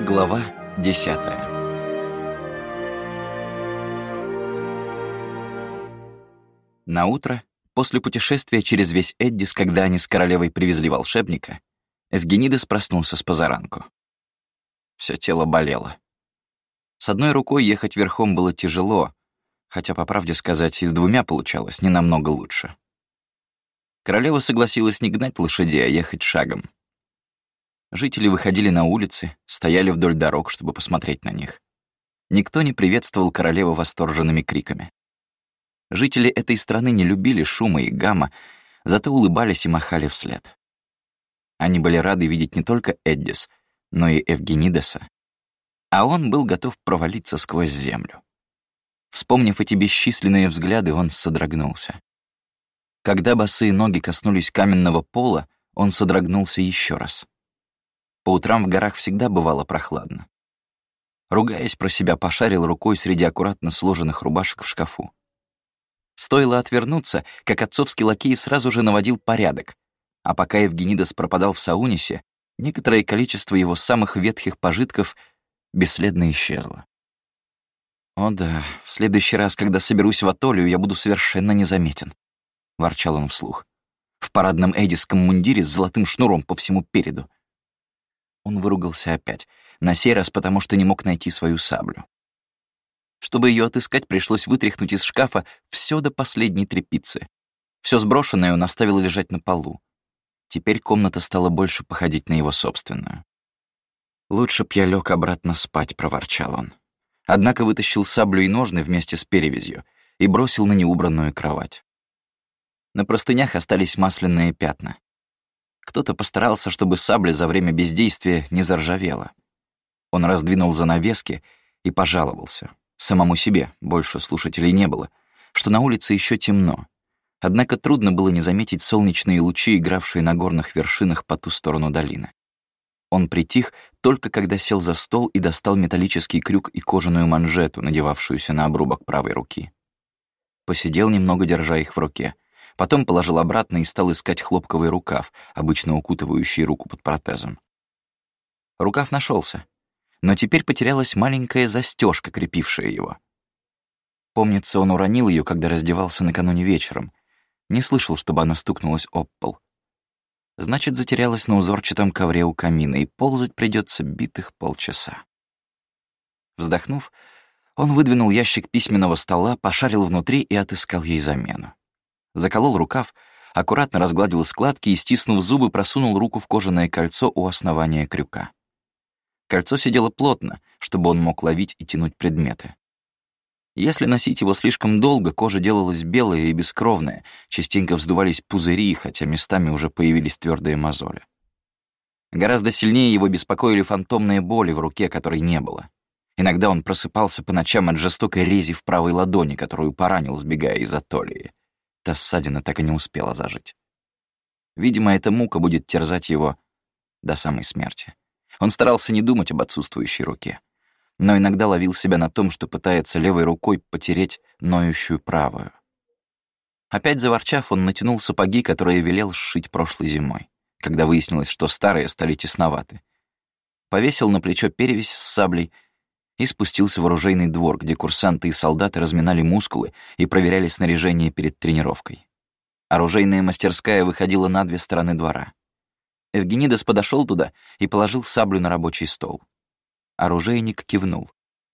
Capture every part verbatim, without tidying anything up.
Глава десятая. Наутро, после путешествия через весь Эддис, когда они с королевой привезли волшебника, Эвгенидес проснулся с позаранку. Всё тело болело. С одной рукой ехать верхом было тяжело, хотя, по правде сказать, и с двумя получалось не намного лучше. Королева согласилась не гнать лошадей, а ехать шагом. Жители выходили на улицы, стояли вдоль дорог, чтобы посмотреть на них. Никто не приветствовал королеву восторженными криками. Жители этой страны не любили шума и гамма, зато улыбались и махали вслед. Они были рады видеть не только Эддис, но и Эвгенидеса. А он был готов провалиться сквозь землю. Вспомнив эти бесчисленные взгляды, он содрогнулся. Когда босые ноги коснулись каменного пола, он содрогнулся еще раз. По утрам в горах всегда бывало прохладно. Ругаясь про себя, пошарил рукой среди аккуратно сложенных рубашек в шкафу. Стоило отвернуться, как отцовский лакей сразу же наводил порядок, а пока Эвгенидес пропадал в Саунисе, некоторое количество его самых ветхих пожитков бесследно исчезло. «О да, в следующий раз, когда соберусь в Атолию, я буду совершенно незаметен», — ворчал он вслух. «В парадном эдисском мундире с золотым шнуром по всему переду». Он выругался опять, на сей раз потому, что не мог найти свою саблю. Чтобы ее отыскать, пришлось вытряхнуть из шкафа все до последней тряпицы. Все сброшенное он оставил лежать на полу. Теперь комната стала больше походить на его собственную. «Лучше б я лег обратно спать», — проворчал он. Однако вытащил саблю и ножны вместе с перевязью и бросил на неубранную кровать. На простынях остались масляные пятна. Кто-то постарался, чтобы сабля за время бездействия не заржавела. Он раздвинул занавески и пожаловался. Самому себе, больше слушателей не было, что на улице еще темно. Однако трудно было не заметить солнечные лучи, игравшие на горных вершинах по ту сторону долины. Он притих только когда сел за стол и достал металлический крюк и кожаную манжету, надевавшуюся на обрубок правой руки. Посидел немного, держа их в руке. Потом положил обратно и стал искать хлопковый рукав, обычно укутывающий руку под протезом. Рукав нашелся, но теперь потерялась маленькая застежка, крепившая его. Помнится, он уронил ее, когда раздевался накануне вечером. Не слышал, чтобы она стукнулась об пол. Значит, затерялась на узорчатом ковре у камина, и ползать придется битых полчаса. Вздохнув, он выдвинул ящик письменного стола, пошарил внутри и отыскал ей замену. Заколол рукав, аккуратно разгладил складки и, стиснув зубы, просунул руку в кожаное кольцо у основания крюка. Кольцо сидело плотно, чтобы он мог ловить и тянуть предметы. Если носить его слишком долго, кожа делалась белая и бескровная, частенько вздувались пузыри, хотя местами уже появились твердые мозоли. Гораздо сильнее его беспокоили фантомные боли в руке, которой не было. Иногда он просыпался по ночам от жестокой рези в правой ладони, которую поранил, сбегая из Атолии. Та ссадина так и не успела зажить. Видимо, эта мука будет терзать его до самой смерти. Он старался не думать об отсутствующей руке, но иногда ловил себя на том, что пытается левой рукой потереть ноющую правую. Опять заворчав, он натянул сапоги, которые велел сшить прошлой зимой, когда выяснилось, что старые стали тесноваты. Повесил на плечо перевязь с саблей и спустился в оружейный двор, где курсанты и солдаты разминали мускулы и проверяли снаряжение перед тренировкой. Оружейная мастерская выходила на две стороны двора. Эвгенидес подошел туда и положил саблю на рабочий стол. Оружейник кивнул.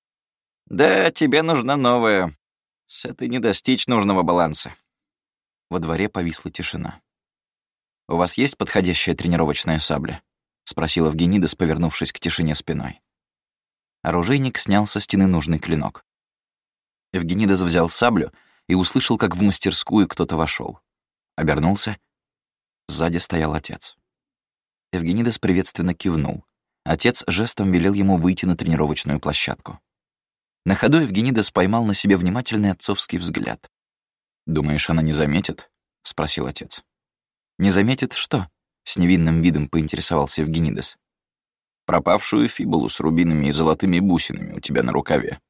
«Да, тебе нужна новая. С этой не достичь нужного баланса». Во дворе повисла тишина. «У вас есть подходящая тренировочная сабля?» — спросил Эвгенидес, повернувшись к тишине спиной. Оружейник снял со стены нужный клинок. Эвгенидес взял саблю и услышал, как в мастерскую кто-то вошел. Обернулся. Сзади стоял отец. Эвгенидес приветственно кивнул. Отец жестом велел ему выйти на тренировочную площадку. На ходу Эвгенидес поймал на себе внимательный отцовский взгляд. «Думаешь, она не заметит?» — спросил отец. «Не заметит что?» — с невинным видом поинтересовался Эвгенидес. «Пропавшую фибулу с рубинами и золотыми бусинами у тебя на рукаве».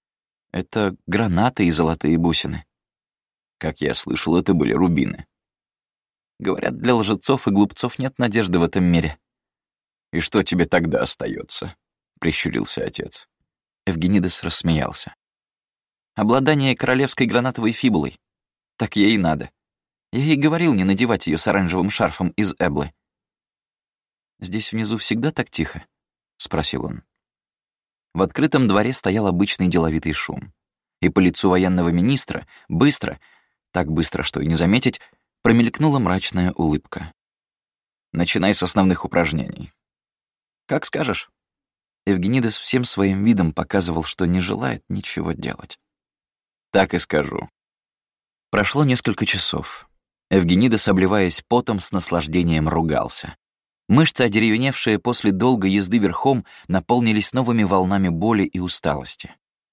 «Это гранаты и золотые бусины». «Как я слышал, это были рубины». «Говорят, для лжецов и глупцов нет надежды в этом мире». «И что тебе тогда остается? — прищурился отец. Эвгенидес рассмеялся. «Обладание королевской гранатовой фибулой. Так ей и надо. Я ей говорил не надевать ее с оранжевым шарфом из эблы». «Здесь внизу всегда так тихо?» — спросил он. В открытом дворе стоял обычный деловитый шум. И по лицу военного министра быстро, так быстро, что и не заметить, промелькнула мрачная улыбка. «Начинай с основных упражнений». «Как скажешь». Эвгенидес всем своим видом показывал, что не желает ничего делать. «Так и скажу». Прошло несколько часов. Эвгенидес, обливаясь потом, с наслаждением ругался. Мышцы, одеревеневшие после долгой езды верхом, наполнились новыми волнами боли и усталости.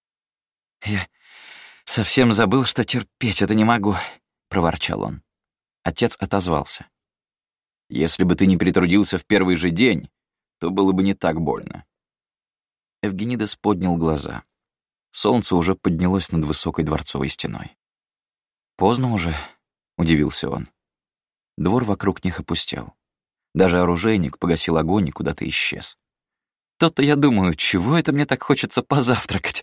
«Я совсем забыл, что терпеть это не могу», — проворчал он. Отец отозвался. «Если бы ты не перетрудился в первый же день, то было бы не так больно». Эвгенидес поднял глаза. Солнце уже поднялось над высокой дворцовой стеной. «Поздно уже», — удивился он. Двор вокруг них опустел. Даже оружейник погасил огонь и куда-то исчез. «То-то я думаю, чего это мне так хочется позавтракать?»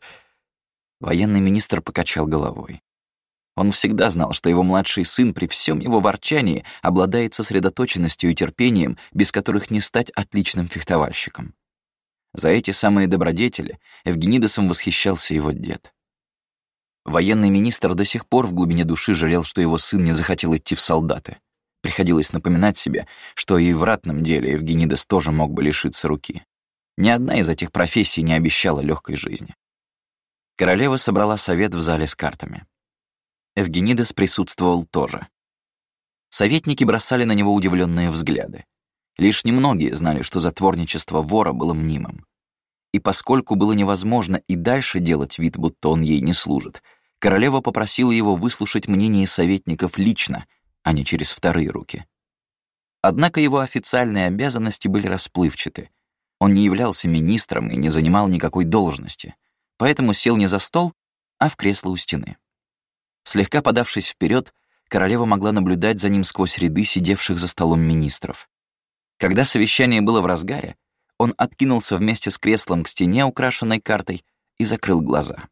Военный министр покачал головой. Он всегда знал, что его младший сын при всем его ворчании обладает сосредоточенностью и терпением, без которых не стать отличным фехтовальщиком. За эти самые добродетели Эвгенидесом восхищался его дед. Военный министр до сих пор в глубине души жалел, что его сын не захотел идти в солдаты. Приходилось напоминать себе, что и в ратном деле Эвгенидес тоже мог бы лишиться руки. Ни одна из этих профессий не обещала легкой жизни. Королева собрала совет в зале с картами. Эвгенидес присутствовал тоже. Советники бросали на него удивленные взгляды. Лишь немногие знали, что затворничество вора было мнимым. И поскольку было невозможно и дальше делать вид, будто он ей не служит, королева попросила его выслушать мнение советников лично, а не через вторые руки. Однако его официальные обязанности были расплывчаты. Он не являлся министром и не занимал никакой должности, поэтому сел не за стол, а в кресло у стены. Слегка подавшись вперед, королева могла наблюдать за ним сквозь ряды сидевших за столом министров. Когда совещание было в разгаре, он откинулся вместе с креслом к стене, украшенной картой, и закрыл глаза.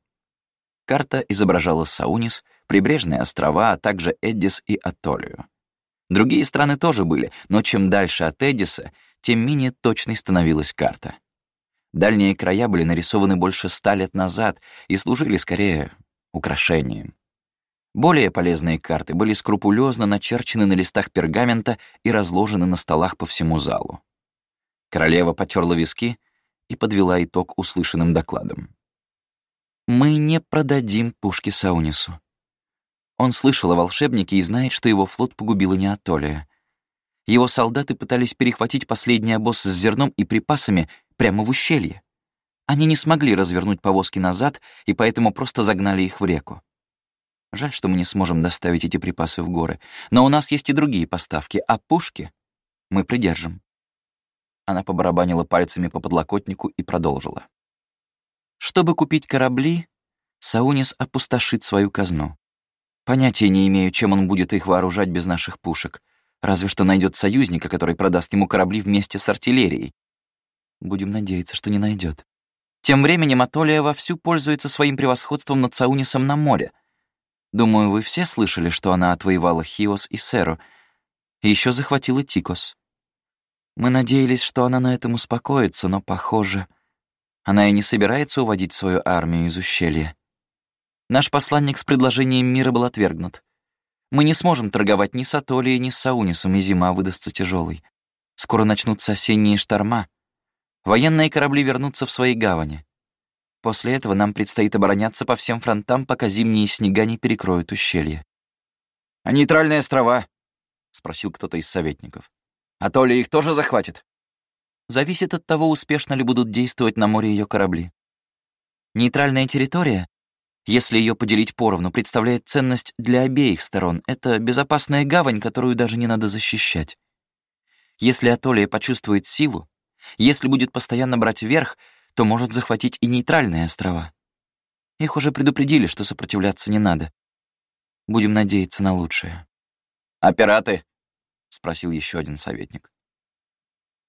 Карта изображала Саунис, прибрежные острова, а также Эддис и Атолию. Другие страны тоже были, но чем дальше от Эддиса, тем менее точной становилась карта. Дальние края были нарисованы больше ста лет назад и служили скорее украшением. Более полезные карты были скрупулезно начерчены на листах пергамента и разложены на столах по всему залу. Королева потерла виски и подвела итог услышанным докладом. «Мы не продадим пушки Саунису. Он слышал о волшебнике и знает, что его флот погубила не Атолия. Его солдаты пытались перехватить последний обоз с зерном и припасами прямо в ущелье. Они не смогли развернуть повозки назад и поэтому просто загнали их в реку. Жаль, что мы не сможем доставить эти припасы в горы, но у нас есть и другие поставки, а пушки мы придержим». Она побарабанила пальцами по подлокотнику и продолжила. «Чтобы купить корабли, Саунис опустошит свою казну. Понятия не имею, чем он будет их вооружать без наших пушек. Разве что найдет союзника, который продаст ему корабли вместе с артиллерией. Будем надеяться, что не найдет. Тем временем Атолия вовсю пользуется своим превосходством над Саунисом на море. Думаю, вы все слышали, что она отвоевала Хиос и Серу, и еще захватила Тикос. Мы надеялись, что она на этом успокоится, но, похоже, она и не собирается уводить свою армию из ущелья. Наш посланник с предложением мира был отвергнут. Мы не сможем торговать ни с Атолией, ни с Саунисом, и зима выдастся тяжелой. Скоро начнутся осенние шторма. Военные корабли вернутся в свои гавани. После этого нам предстоит обороняться по всем фронтам, пока зимние снега не перекроют ущелье. «А нейтральные острова?» — спросил кто-то из советников. «Атолия их тоже захватит?» Зависит от того, успешно ли будут действовать на море ее корабли. Нейтральная территория, если ее поделить поровну, представляет ценность для обеих сторон. Это безопасная гавань, которую даже не надо защищать. Если Атолия почувствует силу, если будет постоянно брать вверх, то может захватить и нейтральные острова. Их уже предупредили, что сопротивляться не надо. Будем надеяться на лучшее. «А пираты?» — спросил еще один советник.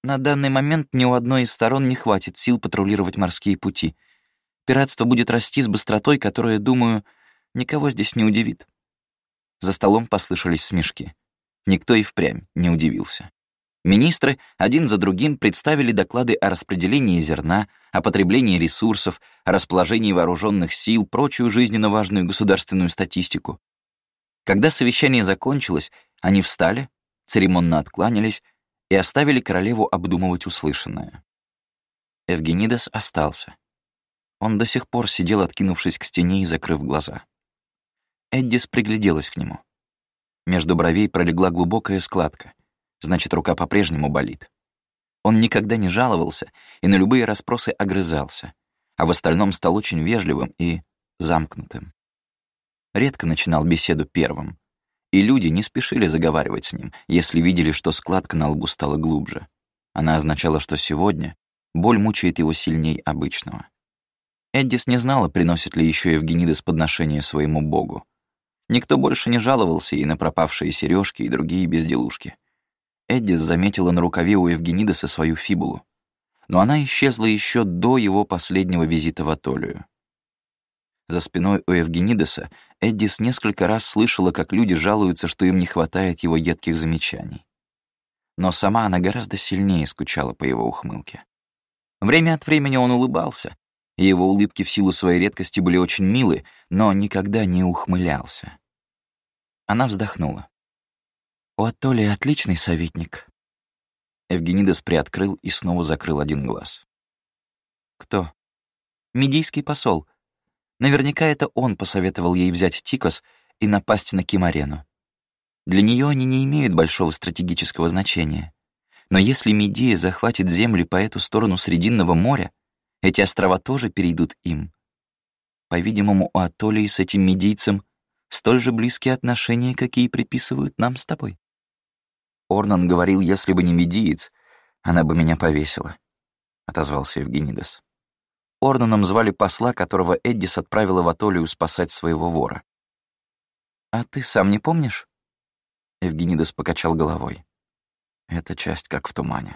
На данный момент ни у одной из сторон не хватит сил патрулировать морские пути. Пиратство будет расти с быстротой, которая, думаю, никого здесь не удивит». За столом послышались смешки. Никто и впрямь не удивился. Министры один за другим представили доклады о распределении зерна, о потреблении ресурсов, о расположении вооруженных сил, прочую жизненно важную государственную статистику. Когда совещание закончилось, они встали, церемонно откланялись и оставили королеву обдумывать услышанное. Эвгенидес остался. Он до сих пор сидел, откинувшись к стене и закрыв глаза. Эддис пригляделась к нему. Между бровей пролегла глубокая складка, значит, рука по-прежнему болит. Он никогда не жаловался и на любые расспросы огрызался, а в остальном стал очень вежливым и замкнутым. Редко начинал беседу первым, и люди не спешили заговаривать с ним, если видели, что складка на лбу стала глубже. Она означала, что сегодня боль мучает его сильней обычного. Эддис не знала, приносит ли еще Эвгенидес подношение своему богу. Никто больше не жаловался ей на пропавшие сережки и другие безделушки. Эддис заметила на рукаве у Эвгенидеса свою фибулу, но она исчезла еще до его последнего визита в Атолию. За спиной у Эвгенидеса Эддис несколько раз слышала, как люди жалуются, что им не хватает его едких замечаний. Но сама она гораздо сильнее скучала по его ухмылке. Время от времени он улыбался, и его улыбки в силу своей редкости были очень милы, но никогда не ухмылялся. Она вздохнула. «У Атолии отличный советник». Эвгенидес приоткрыл и снова закрыл один глаз. «Кто?» «Медийский посол. Наверняка это он посоветовал ей взять Тикос и напасть на Кимарену. Для нее они не имеют большого стратегического значения. Но если Медея захватит земли по эту сторону Срединного моря, эти острова тоже перейдут им. По-видимому, у Атолии с этим медийцем столь же близкие отношения, какие приписывают нам с тобой». «Орнан говорил, если бы не медиец, она бы меня повесила», — отозвался Эвгенидес. Орнаном звали посла, которого Эддис отправила в Атолию спасать своего вора. «А ты сам не помнишь?» Эвгенидес покачал головой. Эта часть как в тумане.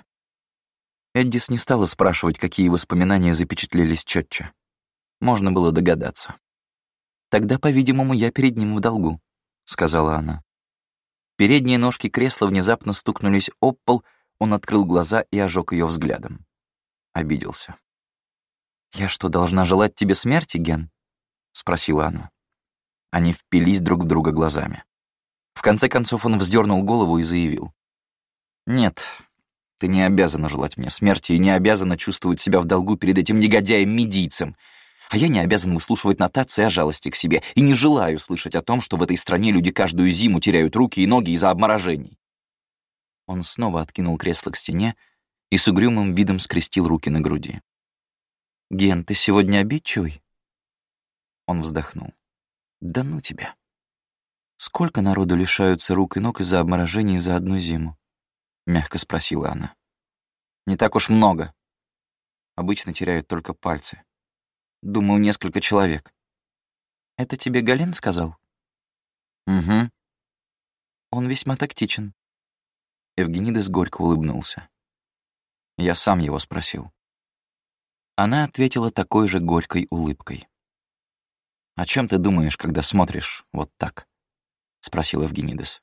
Эддис не стала спрашивать, какие воспоминания запечатлелись четче. Можно было догадаться. «Тогда, по-видимому, я перед ним в долгу», — сказала она. Передние ножки кресла внезапно стукнулись об пол, он открыл глаза и ожег ее взглядом. Обиделся. «Я что, должна желать тебе смерти, Ген?» — спросила она. Они впились друг в друга глазами. В конце концов он вздернул голову и заявил. «Нет, ты не обязана желать мне смерти и не обязана чувствовать себя в долгу перед этим негодяем-медийцем. А я не обязан выслушивать нотации о жалости к себе и не желаю слышать о том, что в этой стране люди каждую зиму теряют руки и ноги из-за обморожений». Он снова откинул кресло к стене и с угрюмым видом скрестил руки на груди. «Ген, ты сегодня обидчивый?» Он вздохнул. «Да ну тебя. Сколько народу лишаются рук и ног из-за обморожений за одну зиму?» — мягко спросила она. «Не так уж много. Обычно теряют только пальцы. Думаю, несколько человек». «Это тебе Гален сказал?» «Угу». «Он весьма тактичен». Эвгенидес горько улыбнулся. Я сам его спросил. Она ответила такой же горькой улыбкой. «О чем ты думаешь, когда смотришь вот так?» — спросил Эвгенидес.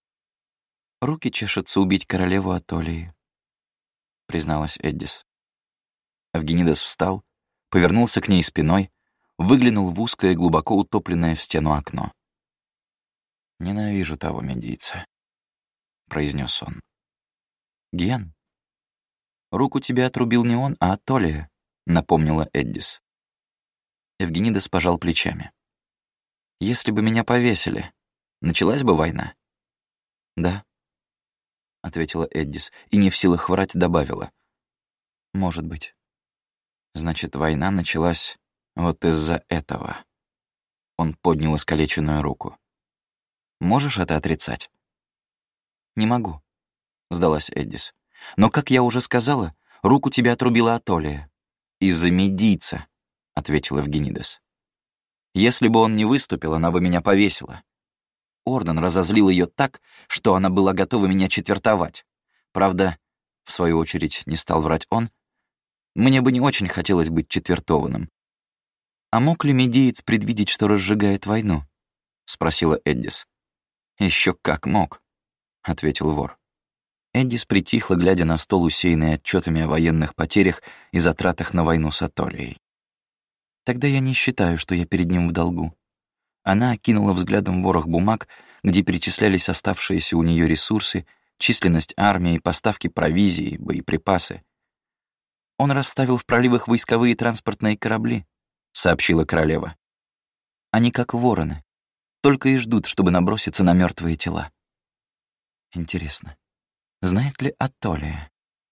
«Руки чешутся убить королеву Атолии», — призналась Эддис. Эвгенидес встал, повернулся к ней спиной, выглянул в узкое, глубоко утопленное в стену окно. «Ненавижу того медийца», — произнес он. «Ген, руку тебе отрубил не он, а Атолия», — напомнила Эддис. Эвгенидес пожал плечами. «Если бы меня повесили, началась бы война?» «Да», — ответила Эддис, и не в силах врать добавила. «Может быть. Значит, война началась вот из-за этого». Он поднял искалеченную руку. «Можешь это отрицать?» «Не могу», — сдалась Эддис. «Но, как я уже сказала, руку тебя отрубила Атолия». «Из-за медийца», — ответил Эвгенидес. «Если бы он не выступил, она бы меня повесила. Орден разозлил ее так, что она была готова меня четвертовать. Правда, В свою очередь не стал врать он. Мне бы не очень хотелось быть четвертованным. «А мог ли медиец предвидеть, что разжигает войну?» — спросила Эддис. Еще как мог», — ответил вор. Эддис притихла, глядя на стол, усеянный отчетами о военных потерях и затратах на войну с Атолией. «Тогда я не считаю, что я перед ним в долгу». Она окинула взглядом ворох бумаг, где перечислялись оставшиеся у нее ресурсы, численность армии, поставки провизии, боеприпасы. «Он расставил в проливах войсковые транспортные корабли», — сообщила королева. «Они как вороны, только и ждут, чтобы наброситься на мертвые тела. Интересно, знает ли Атолия?»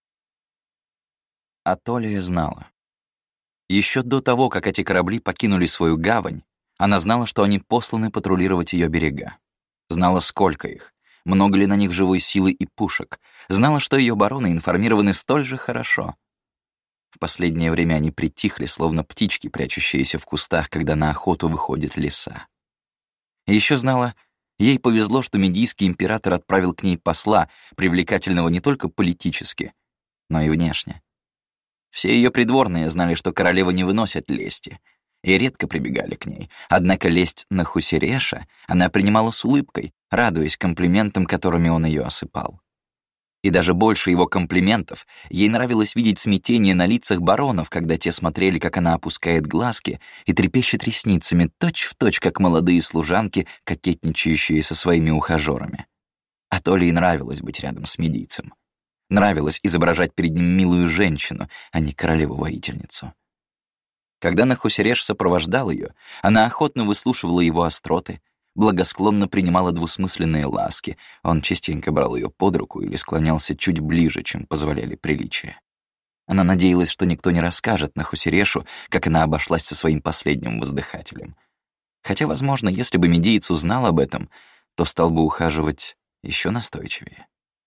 Атолия знала. Еще до того, как эти корабли покинули свою гавань, она знала, что они посланы патрулировать ее берега. Знала, сколько их, много ли на них живой силы и пушек. Знала, что ее бароны информированы столь же хорошо. В последнее время они притихли, словно птички, прячущиеся в кустах, когда на охоту выходят лиса. Еще знала, ей повезло, что медийский император отправил к ней посла, привлекательного не только политически, но и внешне. Все ее придворные знали, что королева не выносит лести, и редко прибегали к ней. Однако лесть на Хусереша она принимала с улыбкой, радуясь комплиментам, которыми он ее осыпал. И даже больше его комплиментов ей нравилось видеть смятение на лицах баронов, когда те смотрели, как она опускает глазки и трепещет ресницами, точь-в-точь, как молодые служанки, кокетничающие со своими ухажерами. А то ли и нравилось быть рядом с медийцем. Нравилось изображать перед ним милую женщину, а не королеву-воительницу. Когда Нахусереш сопровождал ее, она охотно выслушивала его остроты, благосклонно принимала двусмысленные ласки, он частенько брал ее под руку или склонялся чуть ближе, чем позволяли приличия. Она надеялась, что никто не расскажет Нахусерешу, как она обошлась со своим последним воздыхателем. Хотя, возможно, если бы медиец узнал об этом, то стал бы ухаживать еще настойчивее.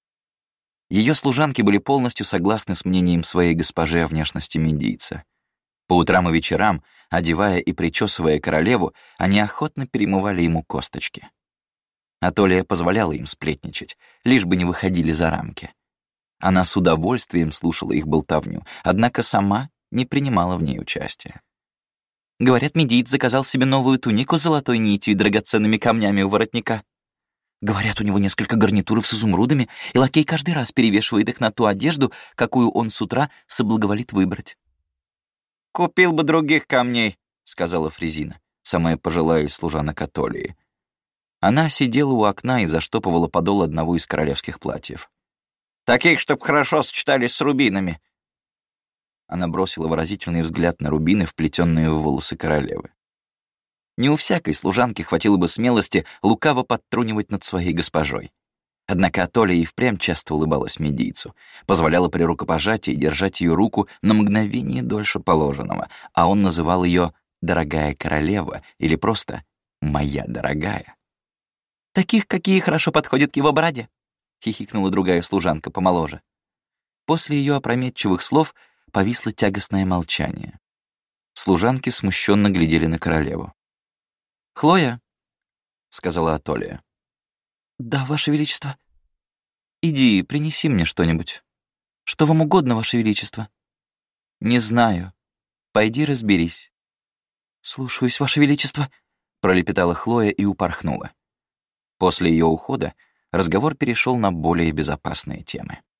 Ее служанки были полностью согласны с мнением своей госпожи о внешности медийца. По утрам и вечерам, одевая и причесывая королеву, они охотно перемывали ему косточки. Атолия позволяла им сплетничать, лишь бы не выходили за рамки. Она с удовольствием слушала их болтовню, однако сама не принимала в ней участия. Говорят, медиец заказал себе новую тунику с золотой нитью и драгоценными камнями у воротника. Говорят, у него несколько гарнитуров с изумрудами, и лакей каждый раз перевешивает их на ту одежду, какую он с утра соблаговолит выбрать. «Купил бы других камней», — сказала Фрезина, самая пожилая из служанок Атолии. Она сидела у окна и заштопывала подол одного из королевских платьев. «Таких, чтоб хорошо сочетались с рубинами». Она бросила выразительный взгляд на рубины, вплетенные в волосы королевы. Не у всякой служанки хватило бы смелости лукаво подтрунивать над своей госпожой. Однако Атолия и впрямь часто улыбалась медийцу, позволяла при рукопожатии держать ее руку на мгновение дольше положенного, а он называл ее «дорогая королева» или просто «моя дорогая». «Таких, какие хорошо подходят к его бороде», — хихикнула другая служанка помоложе. После ее опрометчивых слов повисло тягостное молчание. Служанки смущенно глядели на королеву. «Хлоя», — сказала Атолия. «Да, Ваше Величество». «Иди, принеси мне что-нибудь. Что вам угодно, Ваше Величество?» «Не знаю. Пойди разберись». «Слушаюсь, Ваше Величество», — пролепетала Хлоя и упорхнула. После ее ухода разговор перешел на более безопасные темы.